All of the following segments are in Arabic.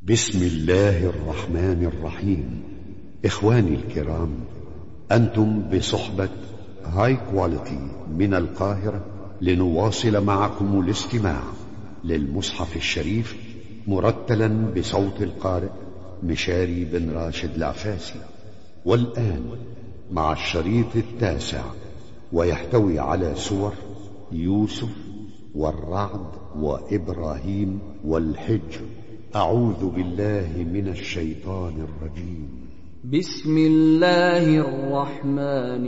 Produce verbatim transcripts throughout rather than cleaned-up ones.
بسم الله الرحمن الرحيم. إخواني الكرام، أنتم بصحبة هاي كواليتي من القاهرة لنواصل معكم الاستماع للمصحف الشريف مرتلا بصوت القارئ مشاري بن راشد العفاسي. والآن مع الشريط التاسع، ويحتوي على سور يوسف والرعد وإبراهيم والحجر. أعوذ بالله من الشيطان الرجيم. بسم الله الرحمن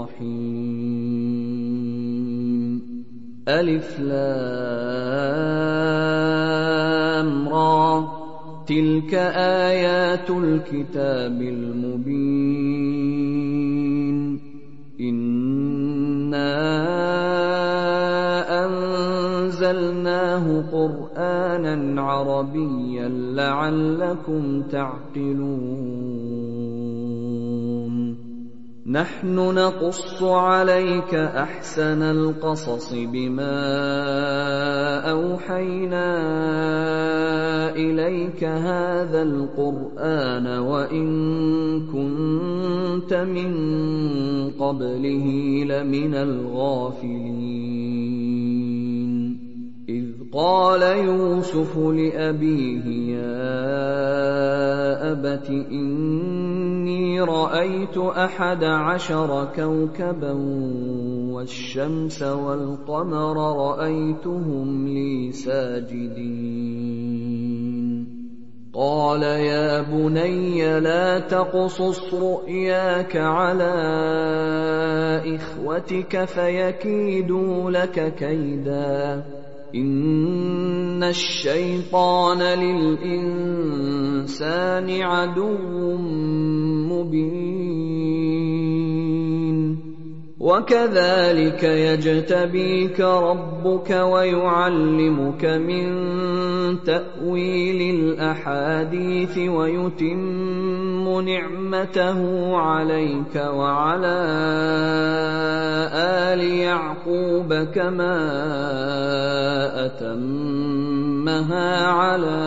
الرحيم. ألف لام را، تلك آيات الكتاب المبين. إنا أنزلناه قرآنا عربيا لعلكم تعقلون. نحن نقص عليك أحسن القصص بما أوحينا إليك هذا القرآن وإن كنت من قبله لمن الغافلين. إذ قال يوسف لأبيه يا أبت إني رأيت أحد عشر كوكبا والشمس والقمر رأيتهم لي ساجدين. قال يا بني لا تقصص رؤياك على إخوتك فيكيدوا لك كيدا، إن الشيطان للإنسان عدو مبين. وكذلك يجتبيك ربك ويعلمك من تأويل الأحاديث ويتم نعمته عليك وعلى آل يعقوب كما أتمها على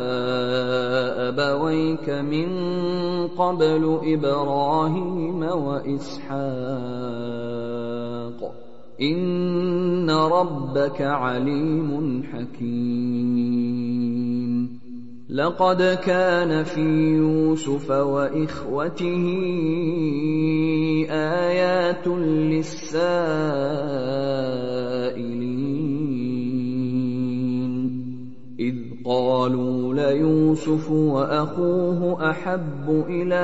أبويك من قبل إبراهيم وإسحاق، إن ربك عليم حكيم. لقد كان في يوسف وإخوته آيات للسائلين، إذ قالوا ليوسف وأخوه أحب إلى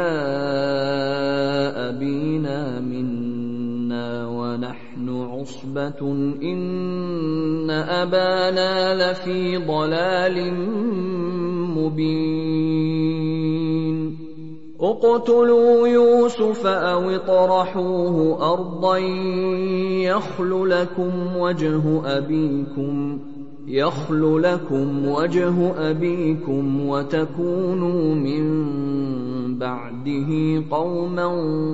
أبينا منا ونحن عصبة إن أبانا لفي ضلال مبين. اقتلوا يوسف أو اطرحوه أرضا يخل لكم وجه أبيكم يخل لكم وجه أبيكم وتكونوا من بعده قوما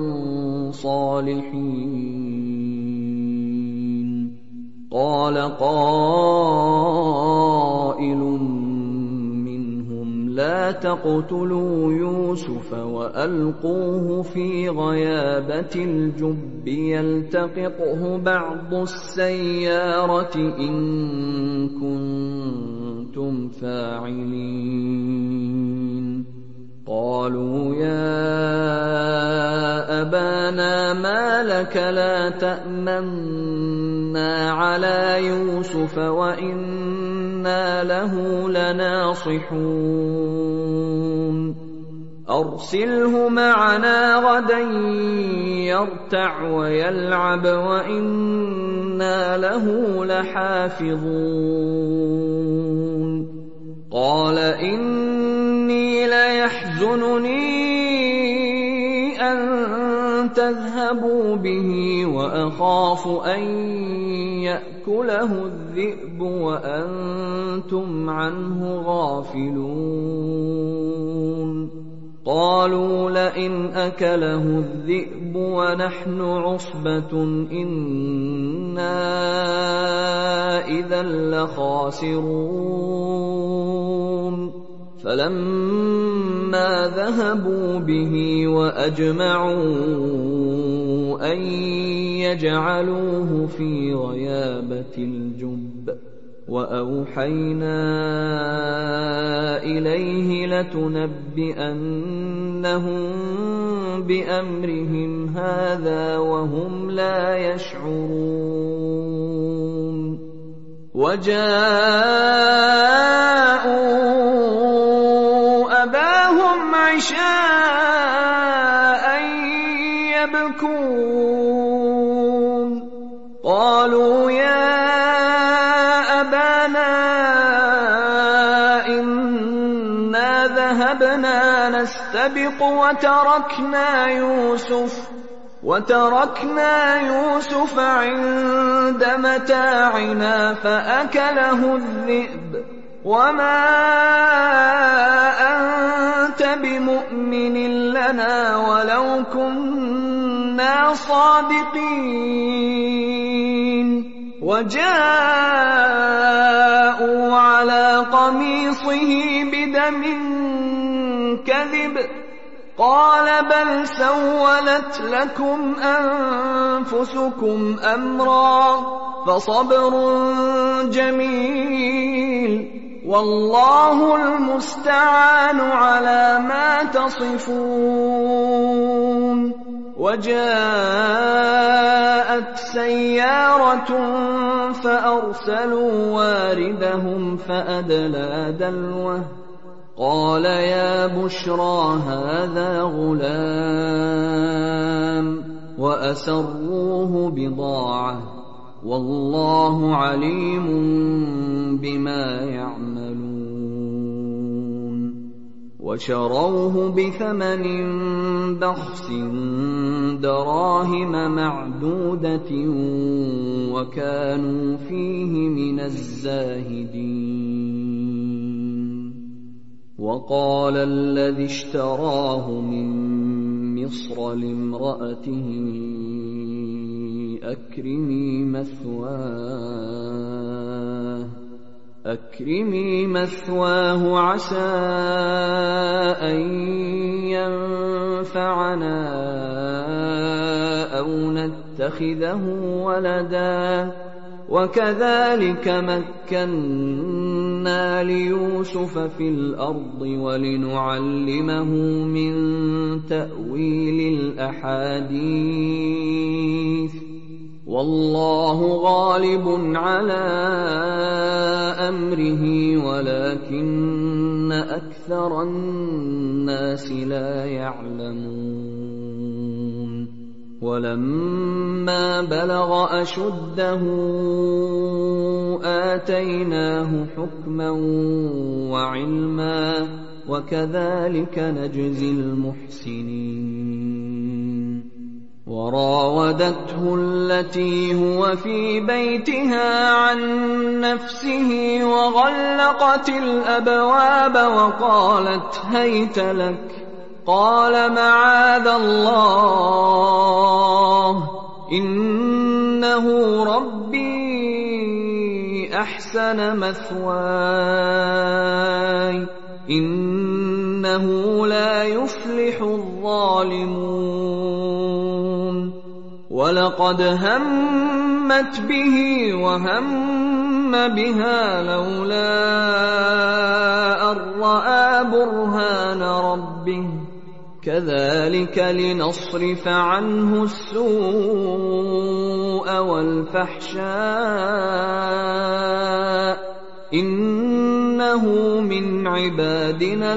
صالحين. قال قائل منهم لا تقتلوا يوسف وألقوه في غيابة الجب يلتقطه بعض السيارة إن كنتم فاعلين. قالوا يا أبانا ما لك لا تأمنا على يوسف وإنا له لناصحون. أرسله معنا غدا يرتع ويلعب وإنا له لحافظون. قال إني ليحزنني أن تذهبوا به وأخاف أن يأكله الذئب وأنتم عنه غافلون. قالوا لئن أكله الذئب ونحن عصبة إنا إذا لخاسرون. فلما ذهبوا به وأجمعوا أن يجعلوه في غيابة الجب وأوحينا إليه لتنبئنهم بأمرهم هذا وهم لا يشعرون وجاءوا أباهم عشاء يبكون قالوا يا أبانا إنا ذهبنا نستبق وتركنا يوسف وتركنا يوسف عند متاعنا فأكله الذئب وما أنت بمؤمن لنا ولو كنا صادقين وجاءوا على قميصه بدم كذب قال بل سولت لكم أنفسكم أمرا فصبر جميل والله المستعان على ما تصفون وجاءت سيارة فأرسلوا واردهم فأدلى دلوه قال يا بشرى هذا غلام وأسروه بضاعة والله عليم بما يعملون وشروه بثمن بخس دراهم معدودة وكانوا فيه من الزاهدين وقال الذي اشتراه من مصر لامرأته أكرمي مثواه أكرمي مثواه عسى أن ينفعنا أو نتخذه ولدا وكذلك مكنا ليوسف في الأرض ولنعلمه من تأويل الأحاديث والله غالب على أمره ولكن أكثر الناس لا يعلمون ولما بلغ أشده آتيناه حكما وعلما وكذلك نجزي المحسنين وراودته التي هو في بيتها عن نفسه وغلقت الأبواب وقالت هيت لك قال معاذ الله إنه ربي أحسن مثواي إنه لا يفلح الظالمون ولقد همت به وهم بها لولا أن رأى برهان ربه كذلك لنصرف عنه السوء والفحشاء إنه من عبادنا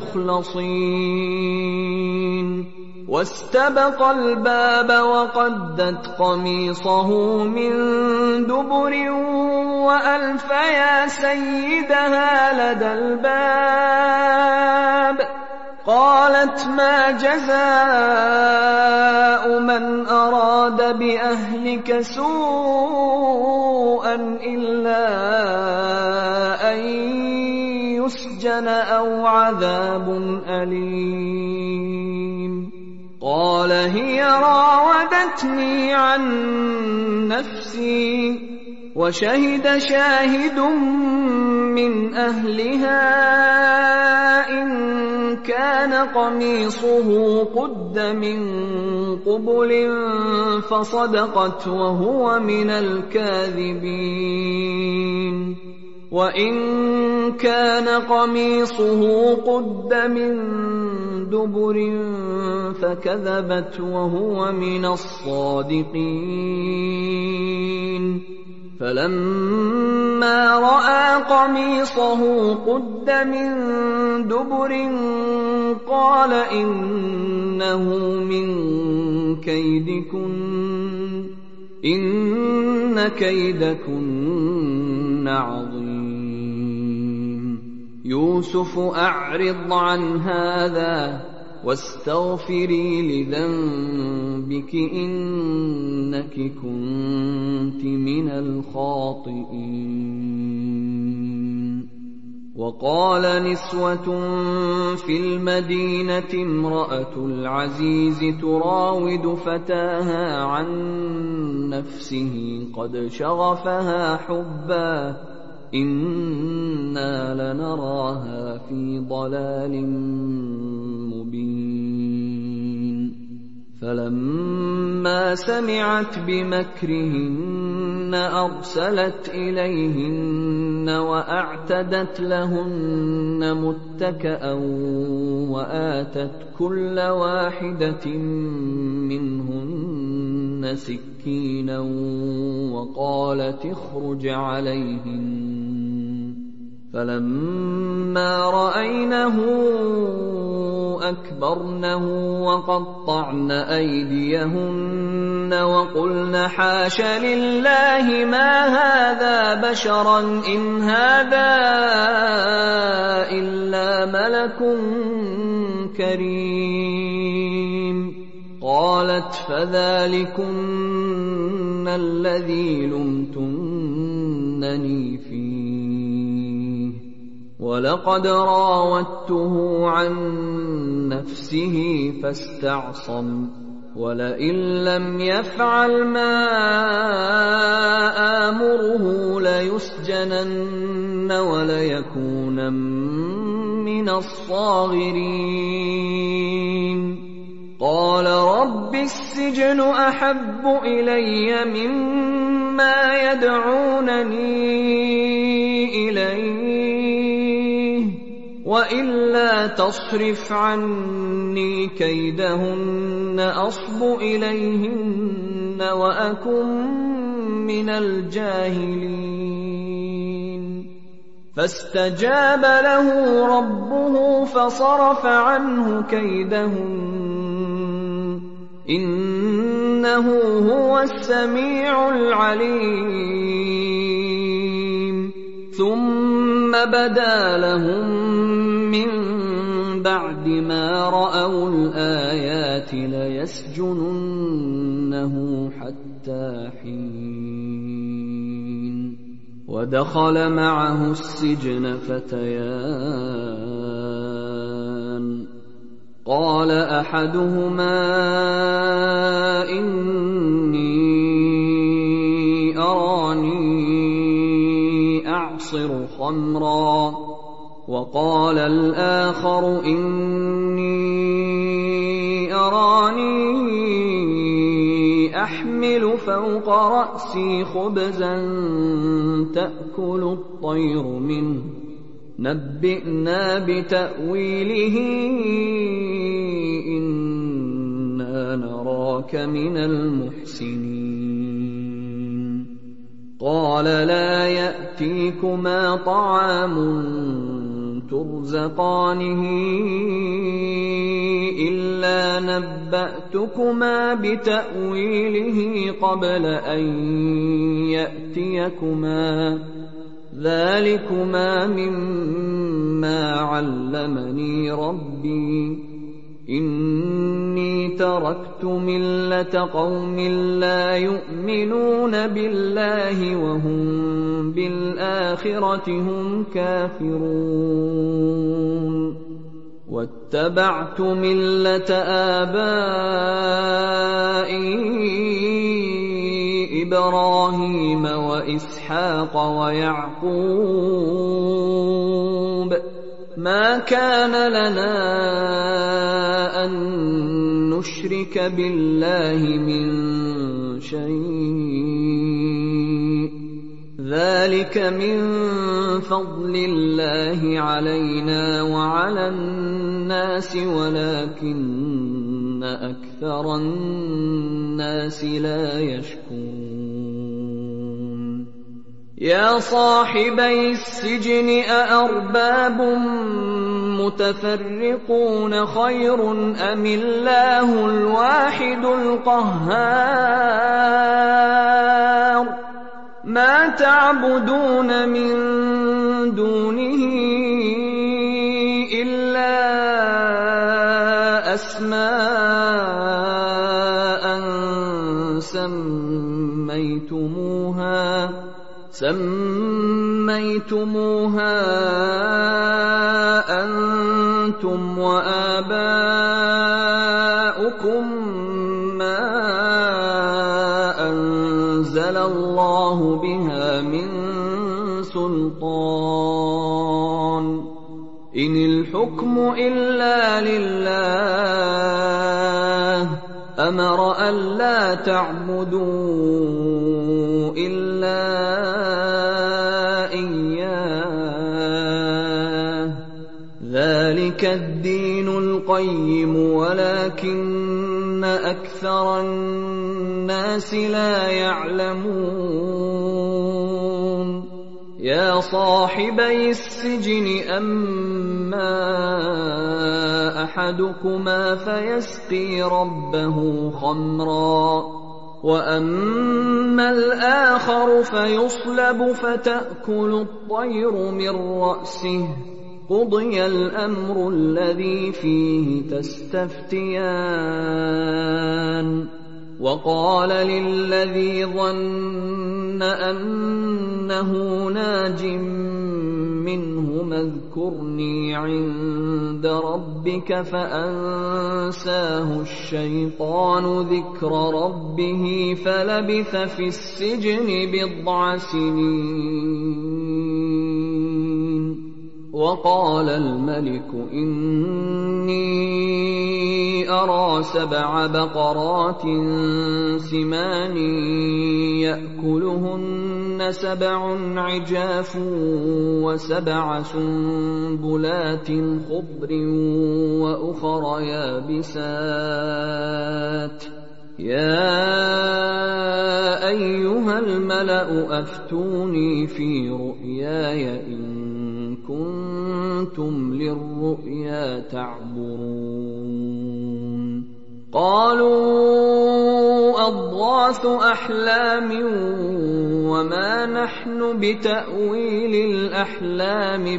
المخلصين واستبق الباب وقدت قميصه من دبر وألف يا سيدها لدى الباب قالت ما جزاء من أراد بأهلك سوءا إلا أن يسجن أو عذاب أليم قال هي راودتني عن نفسي وشهد شاهد من أهلها قميصه قد من قبل فصدقت وهو من الكاذبين وإن كان قميصه قد من دبر فكذبت وهو من الصادقين فلما رأى قميصه قد من دبر قال إنه من كيدكن إن كيدكن عظيم يوسف أعرض عن هذا واستغفري لذنبك إنك كنت من الخاطئين وقال نسوة في المدينة امرأة العزيز تراود فتاها عن نفسه قد شغفها حبا إنا لنراها في ضلال مبين فلما سمعت بمكرهن أرسلت إليهن وأعتدت لهن متكأ وآتت كل واحدة منهن سكينا وقالت اخرج عليهن فلما رأينه أكبرنه وقطعن أيديهن وقلن حاش لله ما هذا بشرا إن هذا إلا ملك كريم قالت فذلكن الذي لمتنني فيه ولقد راودته عن نفسه فاستعصم ولئن لم يفعل ما آمره ليسجنن وليكونن من الصاغرين قال رب السجن أحب إلي مما يدعونني إليه وإلا تصرف عني كيدهن أصب إليهن وأكن من الجاهلين فاستجاب له ربه فصرف عنه كيدهن إنه هو السميع العليم ثم بدا لهم من بعد ما رأوا الآيات ليسجننه حتى حين ودخل معه السجن فتيان قال أحدهما إني أراني أعصر خمرا وقال الآخر إني أراني أحمل فوق رأسي خبزا تأكل الطير منه نبئنا بتأويله إنا نراك من المحسنين قال لا يأتيكما طعام ترزقانه إلا نبأتكما بتأويله قبل أن يأتيكما ذلكما مما علمني ربي إني تركت ملة قوم لا يؤمنون بالله وهم بالآخرة هم كافرون واتبعت ملة آبائي إبراهيم وإسحاق ويعقوب ما كان لنا أن نشرك بالله من شيء، ذلك من فضل الله علينا وعلى الناس ولكن أكثر الناس لا يشكرون. يا صاحبي السجن أأرباب متفرقون خير أم الله الواحد القهار؟ ما تعبدون من دونه إلا أسماء سميتموها سميتموها أنتم وآباؤكم ما أنزل الله بها من سلطان، إن الحكم إلا لله أمر ألا تعبدوا إلا إياه، ذلك الدين القيم ولكن أكثر الناس لا يعلمون. يا صاحبي السجن أما أحدكما فيسقي ربه خمرا وأما الآخر فيصلب فتأكل الطير من رأسه، قضي الأمر الذي فيه تستفتيان. وقال للذي ظن أنه ناج منهما اذكرني عند ربك فأنساه الشيطان ذكر ربه فلبث في السجن بضع سنين. وقال الملك إني أرى سبع بقرات سمان يأكلهن سبع عجاف وسبع سنبلات خضر وأخر يابسات، يا أيها الملأ أفتوني في رؤياي إن كنتم للرؤيا تعبرون. قالوا أضغاث أحلام وما نحن بتأويل الأحلام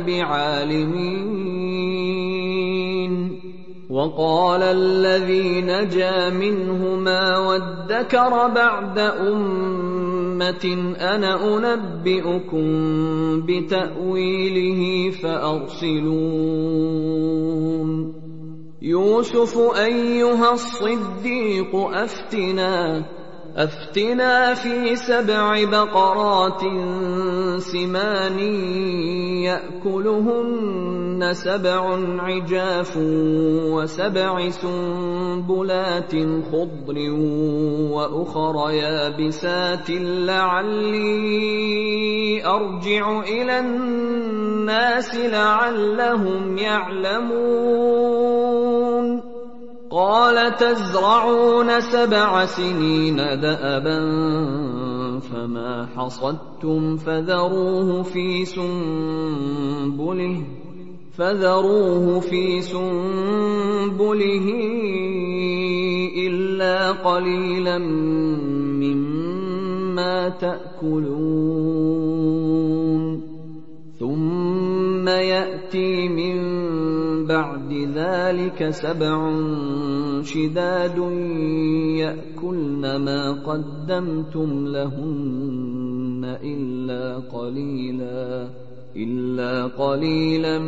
بعالمين. وقال الذي نجا منهما وادكر بعد أمة أنا أنبئكم بتأويله فأرسلون. يوسف أيها الصديق أفتنا أفتنا في سبع بقرات سمان يأكلهن سبع عجاف وسبع سنبلات خضر وأخر يابسات لعلي أرجع إلى الناس لعلهم يعلمون. قال تزرعون سبع سنين دأبا فما حصدتم فذروه في سنبله فذروه في سنبله إلا قليلا مما تأكلون. ثم يأتي من بعد ذلك سبع شداد يأكلن ما قدمتم لهن إلا قليلا إلا قليلا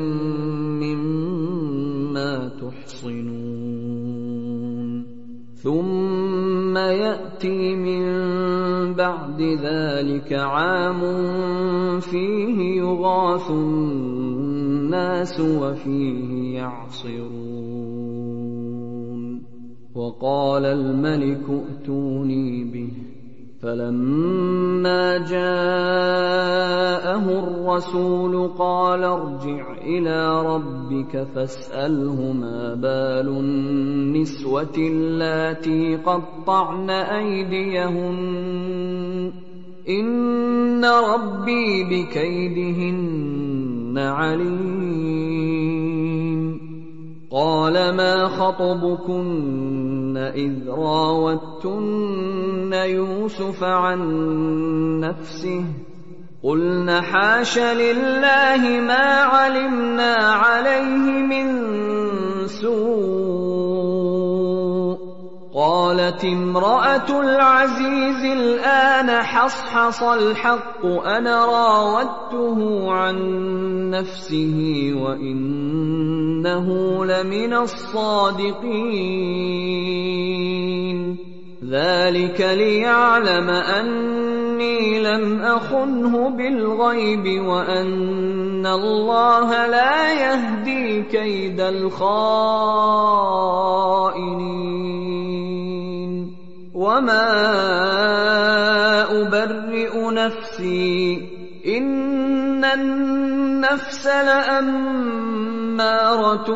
مما تحصنون. ثم يأتي من بعد ذلك عام فيه يغاث الناس وفيه يعصرون وقال الملك ائتوني به فلما جاءه الرسول قال ارجع إلى ربك فاسأله ما بال النسوة اللاتي قطعن أيديهن إن ربي بكيدهن عليم قال ما خطبكن إذ راوتن يوسف عن نفسه قلن حاش لله ما علمنا عليه من سوء قالت امرأة العزيز الآن حصحص الحق أنا راودته عن نفسه وإنه لمن الصادقين ذلك ليعلم أني لم أخنه بالغيب وأن الله لا يهدي كيد الخائنين وما أبرئ نفسي إن النفس لأمارة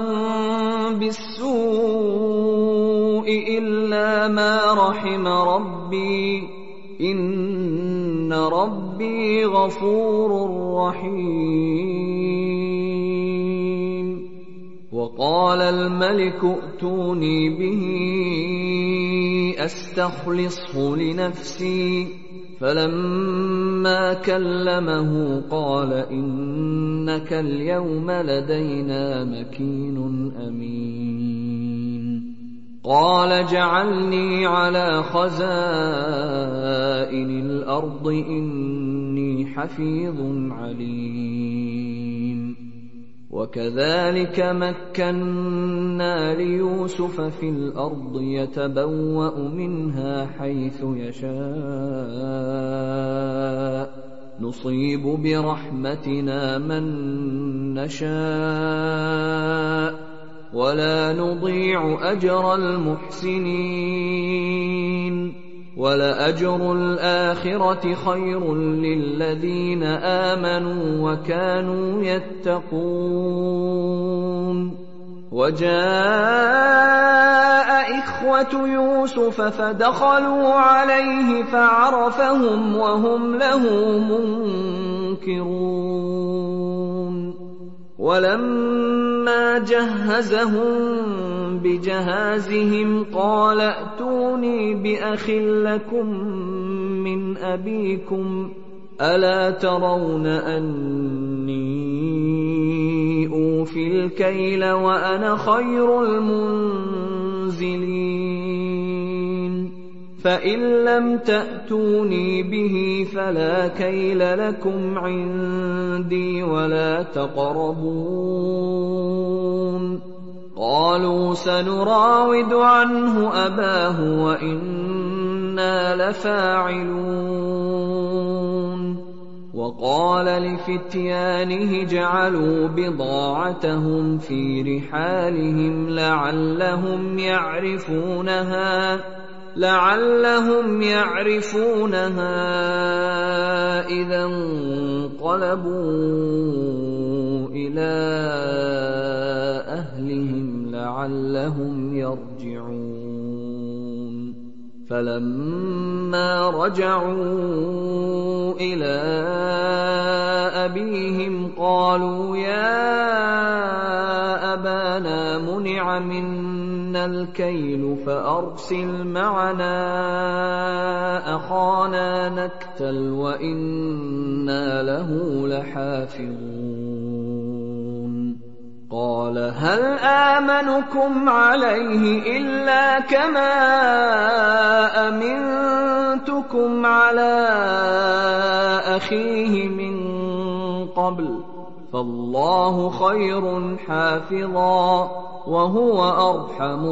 بالسوء إلا ما رحم ربي إن ربي غفور رحيم وقال الملك ائتوني به أستخلصه لنفسي فلما كلمه قال إنك اليوم لدينا مكين أمين قال جعلني على خزائن الأرض إني حفيظ عليم وكذلك مكنا ليوسف في الأرض يتبوأ منها حيث يشاء نصيب برحمتنا من نشاء ولا نضيع أجر المحسنين ولأجر الآخرة خير للذين آمنوا وكانوا يتقون وجاء إخوة يوسف فدخلوا عليه فعرفهم وهم له منكرون ولما جهزهم بجهازهم قال ائتوني بأخ لكم من أبيكم ألا ترون أني أوفي الكيل وأنا خير المنزلين فإن لم تأتوني به فلا كيل لكم عندي ولا تقربون قالوا سنراود عنه أباه وإنا لفاعلون وقال لفتيانه جعلوا بضاعتهم في رحالهم لعلهم يعرفونها لعلهم يعرفونها إذا انقلبوا إلى أهلهم لعلهم يرجعون فلما رجعوا إلى أبيهم قالوا يا أبانا منع منا الكيل فأرسل معنا أخانا نكتل وإنا له لحافظون قال هل آمنكم عليه إلا كما أمنتكم على أخيه من قبل فالله خير حافظا وهو أرحم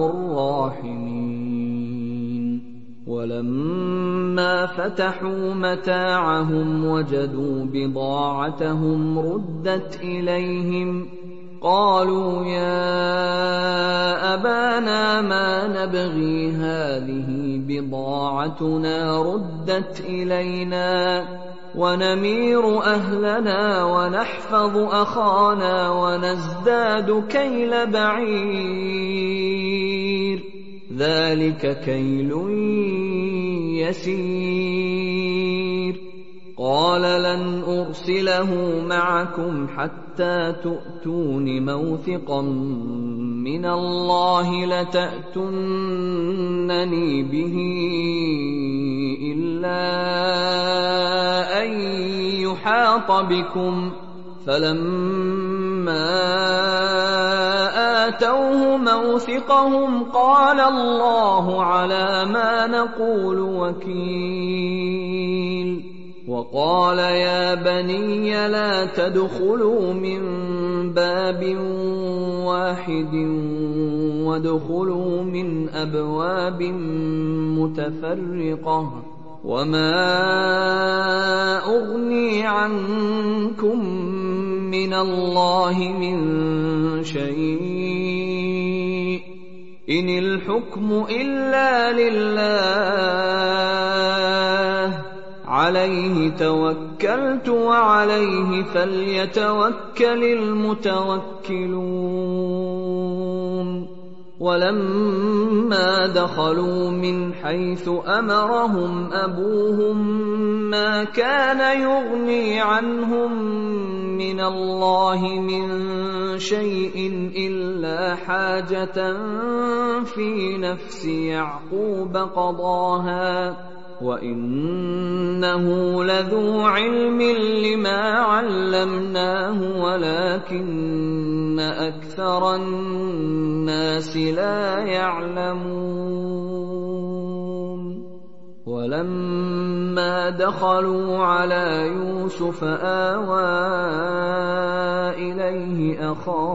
الراحمين ولما فتحوا متاعهم وجدوا بضاعتهم ردت إليهم قالوا يا أبانا ما نبغي هذه بضاعتنا ردت إلينا ونمير أهلنا ونحفظ أخانا ونزداد كيل بعير ذلك كيل يسير قال لن أرسله معكم حتى تؤتون موثقا من الله لتأتونني به إلا أن يحاط بكم فلما آتوه موثقهم قال الله على ما نقول وكيل وقال يا بني لا تدخلوا من باب واحد وادخلوا من أبواب متفرقة وما أغني عنكم من الله من شيء إن الحكم إلا لله عليه توكلت وعليه فليتوكل المتوكلون ولما دخلوا من حيث أمرهم أبوهم ما كان يغني عنهم من الله من شيء إلا حاجة في نفس يعقوب قضاها وإنه لذو علم لما علمناه ولكن أكثر الناس لا يعلمون ولما دخلوا على يوسف آوى إليه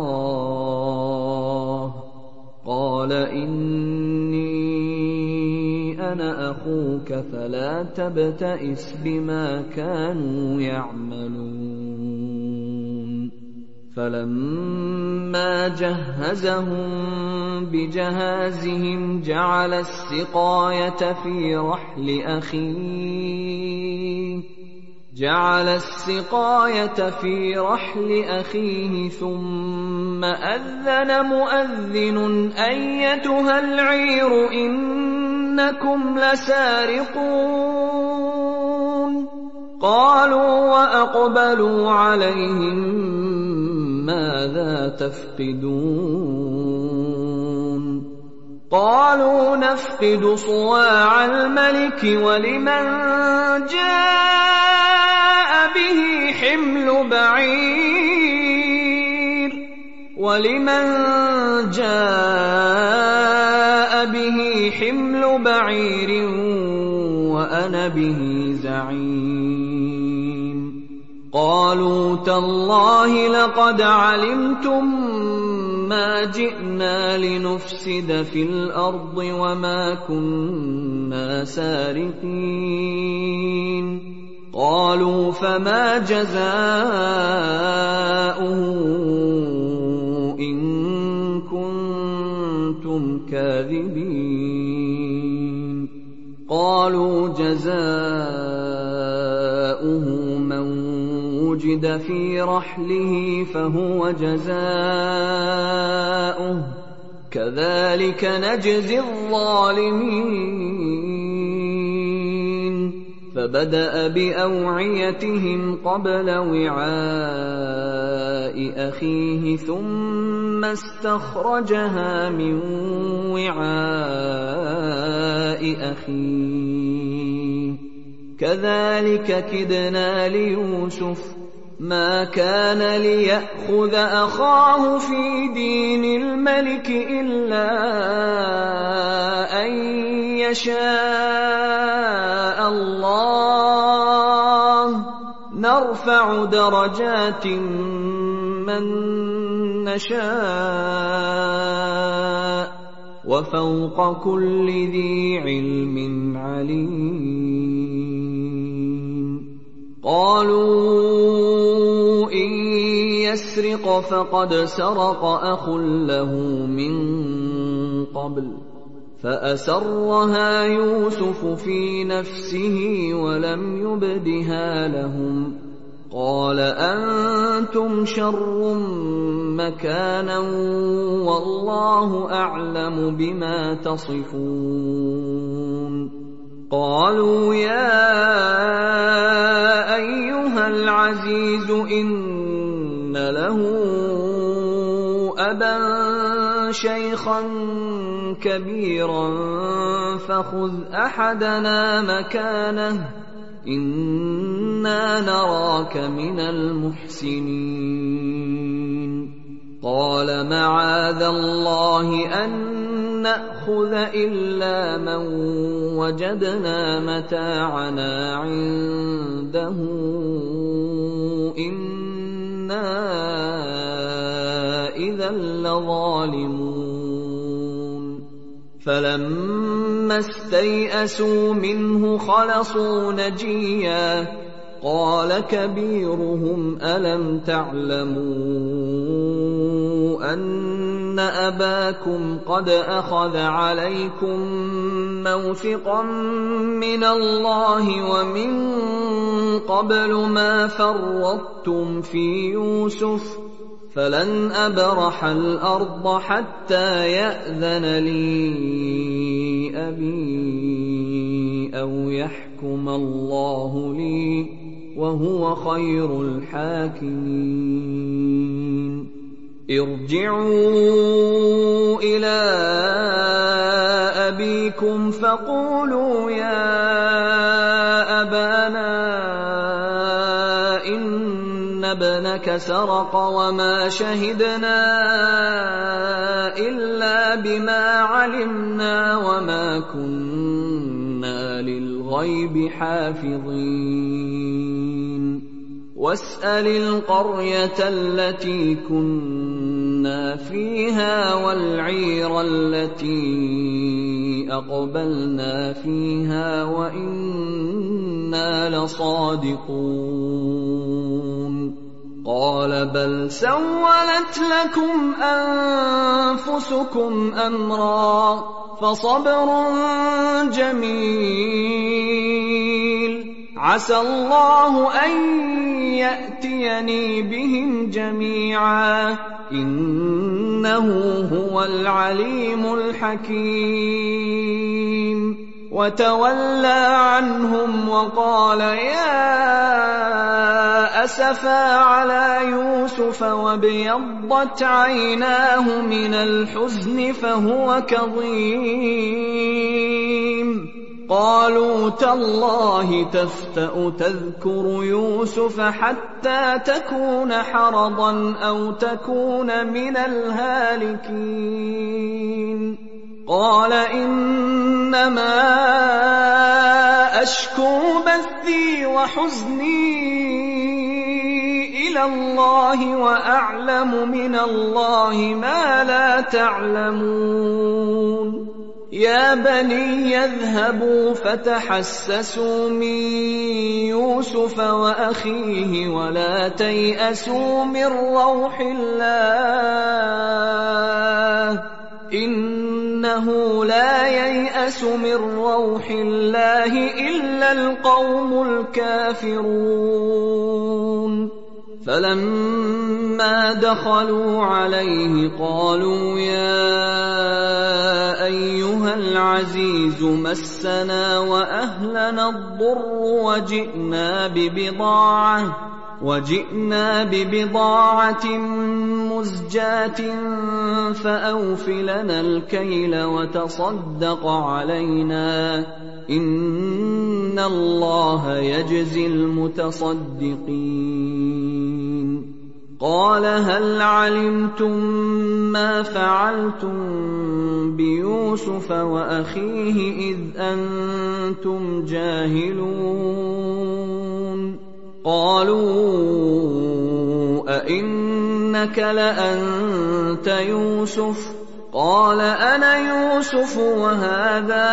أخاه قال إني أنا أخوك فلا تبتئس بما كانوا يعملون فلما جهزهم بجهازهم جعل السقاية في رحل أخيه جعل السقاية في رحل أخيه ثم أذن مؤذن أيتها العير إنكم لسارقون قالوا وأقبلوا عليهم ماذا تفقدون قالوا نفقد صواع الملك ولمن جاء به حمل بعير ولمن جاء به حمل بعير وأنا به زعيم قالوا تالله لقد علمتم ما جئنا لنفسد في الأرض وما كنا سارقين قالوا فما جزاؤه إن كنتم كاذبين قالوا جزاؤه من وجد في رحله فهو جزاؤه كذلك نجزي الظالمين فبدأ بأوعيتهم قبل وعاء أخيه ثم استخرجها من وعاء أخيه كذلك كدنا ليوسف ما كان ليأخذ أخاه في دين الملك إلا أن يشاء الله نرفع درجات من نشاء وفوق كل ذي علم عليم قالوا إن يسرق فقد سرق أخ له من قبل فأسرها يوسف في نفسه ولم يبدها لهم قال أنتم شر مكانا والله أعلم بما تصفون قالوا يا أيها العزيز إن له أبا شيخا كبيرا فخذ أحدنا مكانه إنا نراك من المحسنين قال معاذ الله أن نأخذ إلا من وجدنا متاعنا عنده إنا إذا لظالمون فلما استيئسوا منه خلصوا نجيا قال كبيرهم ألم تعلموا أن أباكم قد أخذ عليكم موثقا من الله ومن قبل ما فرطتم في يوسف فلن أبرح الأرض حتى يأذن لي أبي أو يحكم الله لي وهو خير الحاكمين ارجعوا إلى أبيكم فقولوا يا أبانا إن ابنك سرق وما شهدنا إلا بما علمنا وما كنا للغيب حافظين واسأل القرية التي كنا فيها والعير التي أقبلنا فيها وإنا لصادقون قال بل سولت لكم أنفسكم أمرا فصبر جميل عسى الله أن يأتيني بهم جميعا إنه هو العليم الحكيم وتولى عنهم وقال يا أسفا على يوسف وابيضت عيناه من الحزن فهو كظيم قالوا تالله تفتأ تذكر يوسف حتى تكون حرضا أو تكون من الهالكين قال إنما أشكو بثي وحزني إلى الله وأعلم من الله ما لا تعلمون يا بني يذهبوا فتحسسوا من يوسف وأخيه ولا تيأسوا من روح الله إنه لا ييأس من روح الله إلا القوم الكافرون فلما دخلوا عليه قالوا يا أيها العزيز مسنا وأهلنا الضر وجئنا ببضاعة وجئنا ببضاعة مزجاة فأوف لنا الكيل وتصدق علينا إن الله يجزي المتصدقين قال هل علمتم ما فعلتم بيوسف وأخيه إذ أنتم جاهلون قالوا أئنك لأنت يوسف قال أنا يوسف وهذا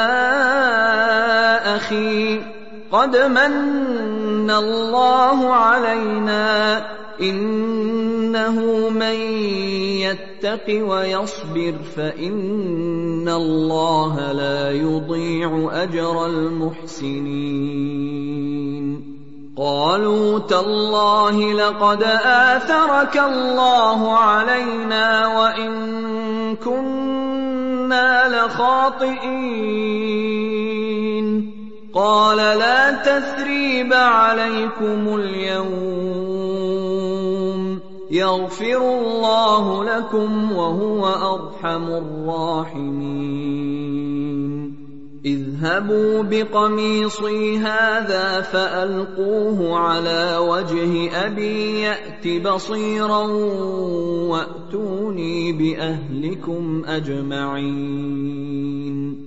أخي قد من الله علينا إنه من يتق ويصبر فإن الله لا يضيع أجر المحسنين قالوا تالله لقد آثرك الله علينا وإن كنا لخاطئين قال لا تثريب عليكم اليوم يغفر الله لكم وهو أرحم الراحمين اذهبوا بقميصي هذا فألقوه على وجه أبي يأت بصيرا وأتوني بأهلكم أجمعين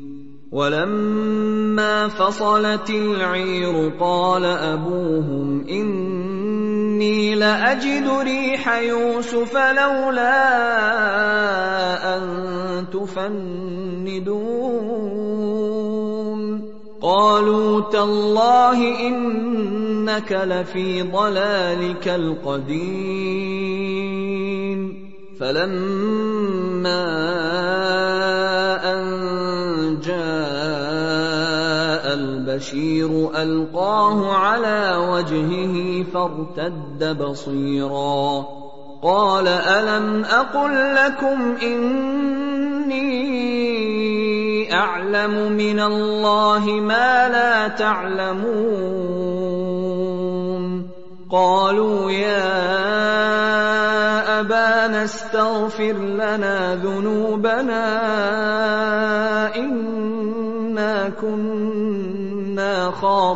ولما فصلت العير قال أبوهم إني لأجد ريح يوسف لولا أن تفندون قالوا تالله إنك لفي ضلالك القديم فلما أن جاء البشير ألقاه على وجهه فارتد بصيرا قال ألم أقل لكم إني أعلم من الله ما لا تعلمون قالوا يا أبانا استغفر لنا ذنوبنا إنا كنا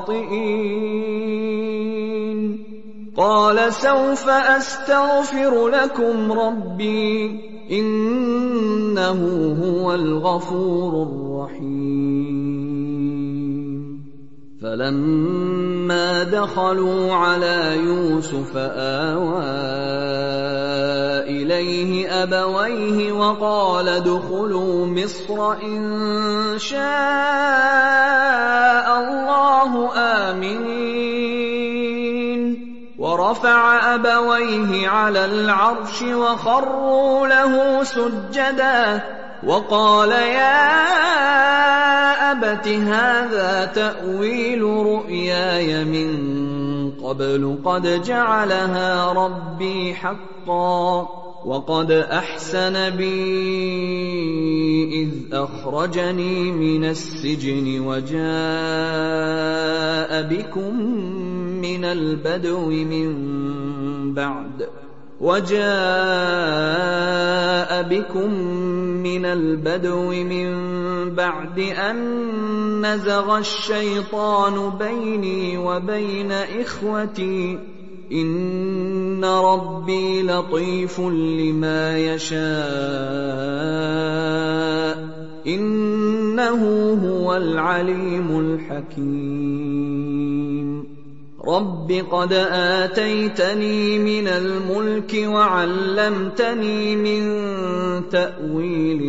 خاطئين قال سوف أستغفر لكم ربي إنه هو الغفور الرحيم فلما دخلوا على يوسف آوى إليه أبويه وقال ادخلوا مصر إن شاء الله آمنين ورفع أبويه على العرش وخروا له سجدا وقال يا أبت هذا تأويل رؤياي من قبل قد جعلها ربي حقا وقد أحسن بي إذ أخرجني من السجن وجاء بكم من البدو من بعد وجاء بكم من البدو من بعد أن نزغ الشيطان بيني وبين إخوتي إن ربي لطيف لما يشاء إنه هو العليم الحكيم رب قد آتيتني من الملك وعلمتني من تأويل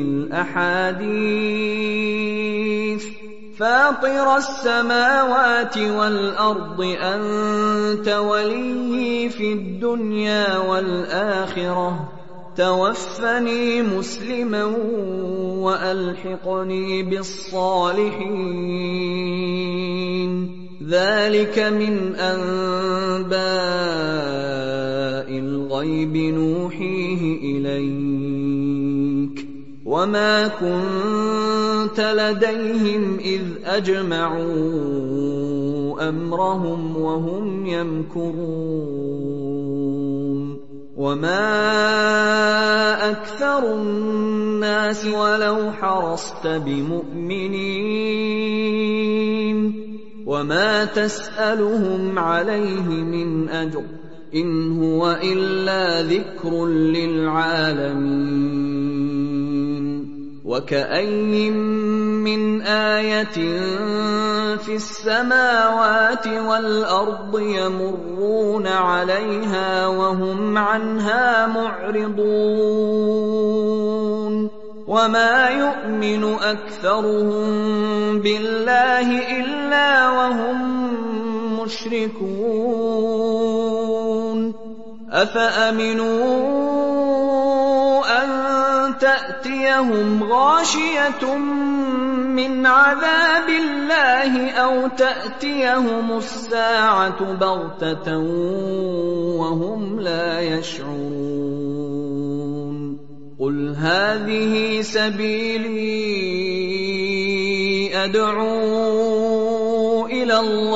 الأحاديث فاطر السماوات والأرض أنت وليي في الدنيا والآخرة توفني مسلما وألحقني بالصالحين ذلك من أنباء الغيب نوحيه إليك وما كنت لديهم إذ أجمعوا أمرهم وهم يمكرون وما أكثر الناس ولو حرصت بمؤمنين وما تسألهم عليه من أجر إن هو إلا ذكر للعالمين وكأين من آية في السماوات والأرض يمرون عليها وهم عنها معرضون وما يؤمن أكثرهم بالله إلا وهم مشركون أفأمنوا أن تأتيهم غاشية من عذاب الله أو تأتيهم الساعة بغتة وهم لا يشعرون قل هذه سبيلي أدعو إلى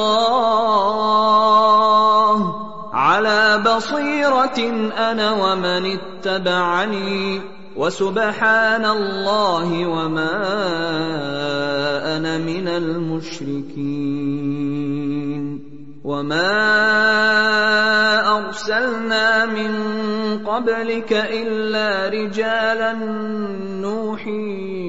الله على بصيرة أنا ومن اتبعني وسبحان الله وما أنا من المشركين وما أرسلنا من قبلك إلا رجالا نوحي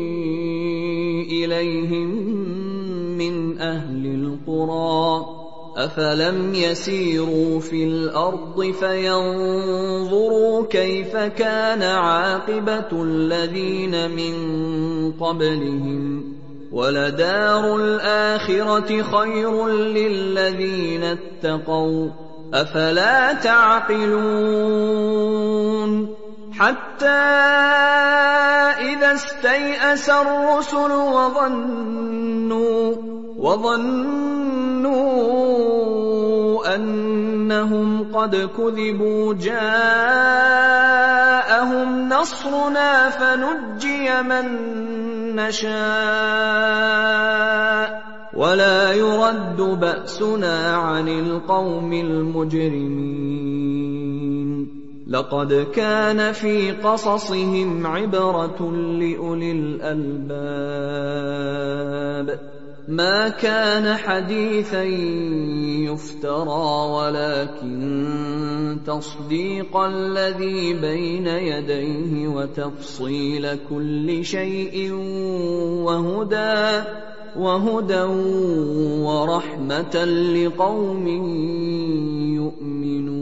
إليهم من أهل القرى أفلم يسيروا في الأرض فينظروا كيف كان عاقبة الذين من قبلهم ولدار الآخرة خير للذين اتقوا أفلا تعقلون حتى إذا استيأس الرسل وظنوا وظنوا أنهم قد كذبوا جاءهم نصرنا فنجي من نشاء ولا يرد بأسنا عن القوم المجرمين لقد كان في قصصهم عبرة لأولي الألباب ما كان حديثا يفترى ولكن تصديق الذي بين يديه وتفصيل كل شيء وهدى وهدى ورحمة لقوم يؤمنون